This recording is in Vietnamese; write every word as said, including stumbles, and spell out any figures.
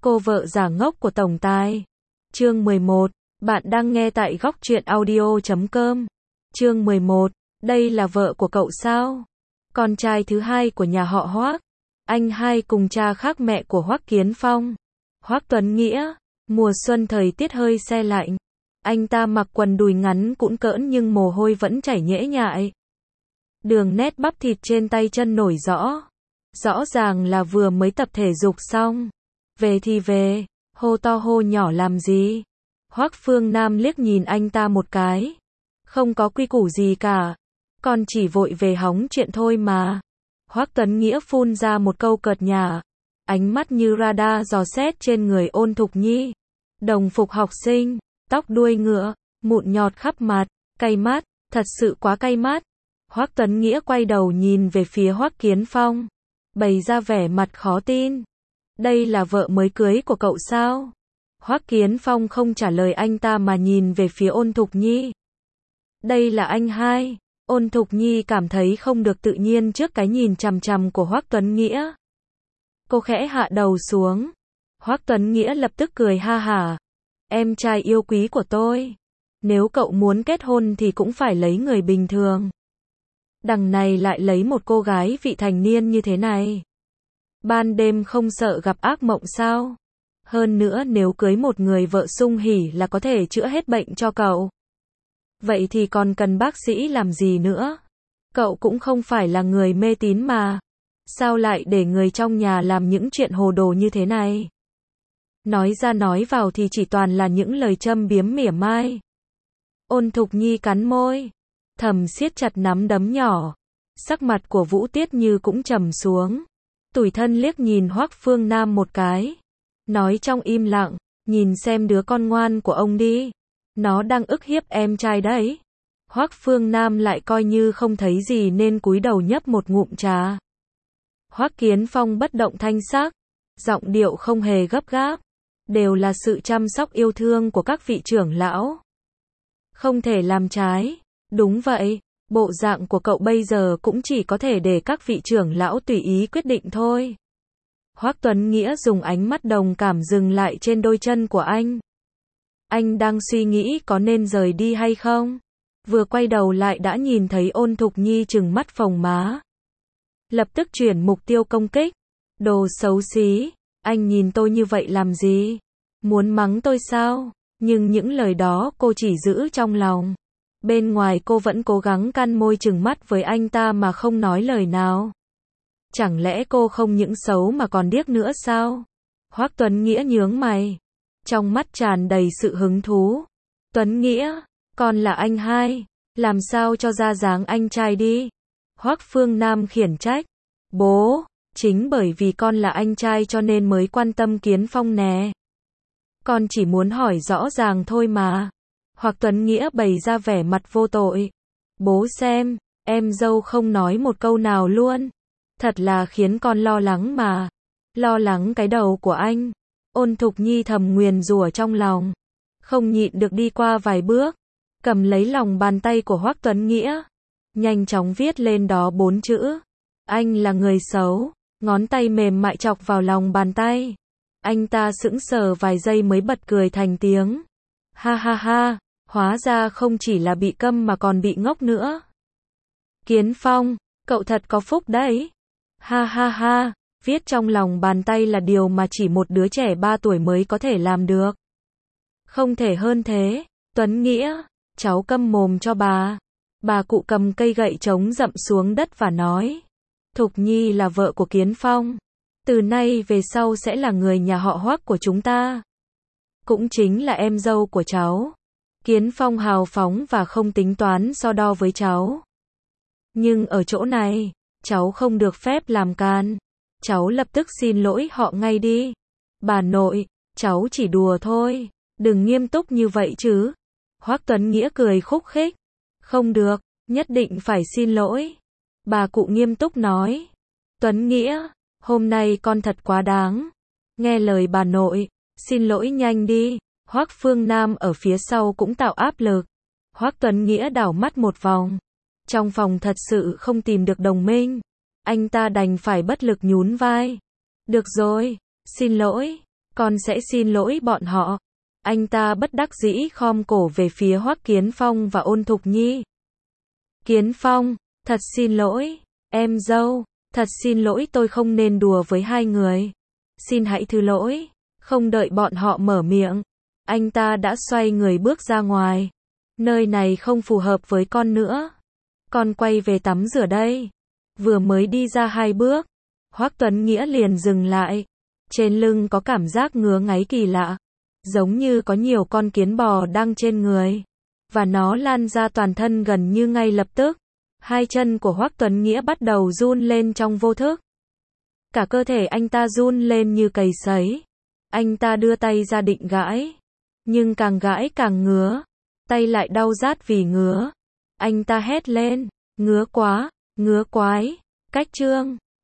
Cô vợ giả ngốc của tổng tài. Chương mười một. Bạn đang nghe tại góc truyện audio chấm com. Chương mười một. Đây là vợ của cậu sao? Con trai thứ hai của nhà họ Hoác. Anh hai cùng cha khác mẹ của Hoác Kiến Phong. Hoác Tuấn Nghĩa. Mùa xuân thời tiết hơi se lạnh. Anh ta mặc quần đùi ngắn cũn cỡn nhưng mồ hôi vẫn chảy nhễ nhại. Đường nét bắp thịt trên tay chân nổi rõ. Rõ ràng là vừa mới tập thể dục xong. Về thì về, hô to hô nhỏ làm gì? Hoác Phương Nam liếc nhìn anh ta một cái. Không có quy củ gì cả. Con chỉ vội về hóng chuyện thôi mà. Hoác Tuấn Nghĩa phun ra một câu cợt nhả. Ánh mắt như radar dò xét trên người Ôn Thục Nhi. Đồng phục học sinh, tóc đuôi ngựa, mụn nhọt khắp mặt, cay mắt, thật sự quá cay mắt. Hoác Tuấn Nghĩa quay đầu nhìn về phía Hoác Kiến Phong. Bày ra vẻ mặt khó tin. Đây là vợ mới cưới của cậu sao? Hoác Kiến Phong không trả lời anh ta mà nhìn về phía Ôn Thục Nhi. Đây là anh hai. Ôn Thục Nhi cảm thấy không được tự nhiên trước cái nhìn chằm chằm của Hoác Tuấn Nghĩa. Cô khẽ hạ đầu xuống. Hoác Tuấn Nghĩa lập tức cười ha hả. Em trai yêu quý của tôi. Nếu cậu muốn kết hôn thì cũng phải lấy người bình thường. Đằng này lại lấy một cô gái vị thành niên như thế này. Ban đêm không sợ gặp ác mộng sao? Hơn nữa nếu cưới một người vợ sung hỉ là có thể chữa hết bệnh cho cậu. Vậy thì còn cần bác sĩ làm gì nữa? Cậu cũng không phải là người mê tín mà. Sao lại để người trong nhà làm những chuyện hồ đồ như thế này? Nói ra nói vào thì chỉ toàn là những lời châm biếm mỉa mai. Ôn Thục Nhi cắn môi. Thầm siết chặt nắm đấm nhỏ. Sắc mặt của Vũ Tiết Như cũng trầm xuống. Tủi thân liếc nhìn Hoác Phương Nam một cái. Nói trong im lặng, nhìn xem đứa con ngoan của ông đi. Nó đang ức hiếp em trai đấy. Hoác Phương Nam lại coi như không thấy gì nên cúi đầu nhấp một ngụm trà. Hoác Kiến Phong bất động thanh sắc. Giọng điệu không hề gấp gáp. Đều là sự chăm sóc yêu thương của các vị trưởng lão. Không thể làm trái. Đúng vậy. Bộ dạng của cậu bây giờ cũng chỉ có thể để các vị trưởng lão tùy ý quyết định thôi. Hoác Tuấn Nghĩa dùng ánh mắt đồng cảm dừng lại trên đôi chân của anh. Anh đang suy nghĩ có nên rời đi hay không? Vừa quay đầu lại đã nhìn thấy Ôn Thục Nhi trừng mắt phồng má. Lập tức chuyển mục tiêu công kích. Đồ xấu xí, anh nhìn tôi như vậy làm gì? Muốn mắng tôi sao? Nhưng những lời đó cô chỉ giữ trong lòng. Bên ngoài cô vẫn cố gắng cắn môi trừng mắt với anh ta mà không nói lời nào. Chẳng lẽ cô không những xấu mà còn điếc nữa sao? Hoác Tuấn Nghĩa nhướng mày. Trong mắt tràn đầy sự hứng thú. Tuấn Nghĩa, con là anh hai. Làm sao cho ra dáng anh trai đi? Hoác Phương Nam khiển trách. Bố, chính bởi vì con là anh trai cho nên mới quan tâm Kiến Phong nè. Con chỉ muốn hỏi rõ ràng thôi mà. Hoác Tuấn Nghĩa bày ra vẻ mặt vô tội. Bố xem, em dâu không nói một câu nào luôn. Thật là khiến con lo lắng mà. Lo lắng cái đầu của anh. Ôn Thục Nhi thầm nguyền rủa trong lòng. Không nhịn được đi qua vài bước. Cầm lấy lòng bàn tay của Hoác Tuấn Nghĩa. Nhanh chóng viết lên đó bốn chữ. Anh là người xấu. Ngón tay mềm mại chọc vào lòng bàn tay. Anh ta sững sờ vài giây mới bật cười thành tiếng. Ha ha ha. Hóa ra không chỉ là bị câm mà còn bị ngốc nữa. Kiến Phong, cậu thật có phúc đấy. Ha ha ha, viết trong lòng bàn tay là điều mà chỉ một đứa trẻ ba tuổi mới có thể làm được. Không thể hơn thế. Tuấn Nghĩa, cháu câm mồm cho bà. Bà cụ cầm cây gậy trống dậm xuống đất và nói. Thục Nhi là vợ của Kiến Phong. Từ nay về sau sẽ là người nhà họ Hoác của chúng ta. Cũng chính là em dâu của cháu. Kiến Phong hào phóng và không tính toán so đo với cháu. Nhưng ở chỗ này, cháu không được phép làm can. Cháu lập tức xin lỗi họ ngay đi. Bà nội, cháu chỉ đùa thôi. Đừng nghiêm túc như vậy chứ. Hoác Tuấn Nghĩa cười khúc khích. Không được, nhất định phải xin lỗi. Bà cụ nghiêm túc nói. Tuấn Nghĩa, hôm nay con thật quá đáng. Nghe lời bà nội, xin lỗi nhanh đi. Hoác Phương Nam ở phía sau cũng tạo áp lực. Hoác Tuấn Nghĩa đảo mắt một vòng. Trong phòng thật sự không tìm được đồng minh. Anh ta đành phải bất lực nhún vai. Được rồi, xin lỗi. Con sẽ xin lỗi bọn họ. Anh ta bất đắc dĩ khom cổ về phía Hoắc Kiến Phong và Ôn Thục Nhi. Kiến Phong, thật xin lỗi, em dâu, thật xin lỗi tôi không nên đùa với hai người. Xin hãy thứ lỗi. Không đợi bọn họ mở miệng, anh ta đã xoay người bước ra ngoài. Nơi này không phù hợp với con nữa. Con quay về tắm rửa đây. Vừa mới đi ra hai bước, Hoắc Tuấn Nghĩa liền dừng lại. Trên lưng có cảm giác ngứa ngáy kỳ lạ, giống như có nhiều con kiến bò đang trên người, và nó lan ra toàn thân gần như ngay lập tức. Hai chân của Hoắc Tuấn Nghĩa bắt đầu run lên trong vô thức. Cả cơ thể anh ta run lên như cầy sấy. Anh ta đưa tay ra định gãi, nhưng càng gãi càng ngứa, tay lại đau rát vì ngứa. Anh ta hét lên, ngứa quá, ngứa quái, cách trương.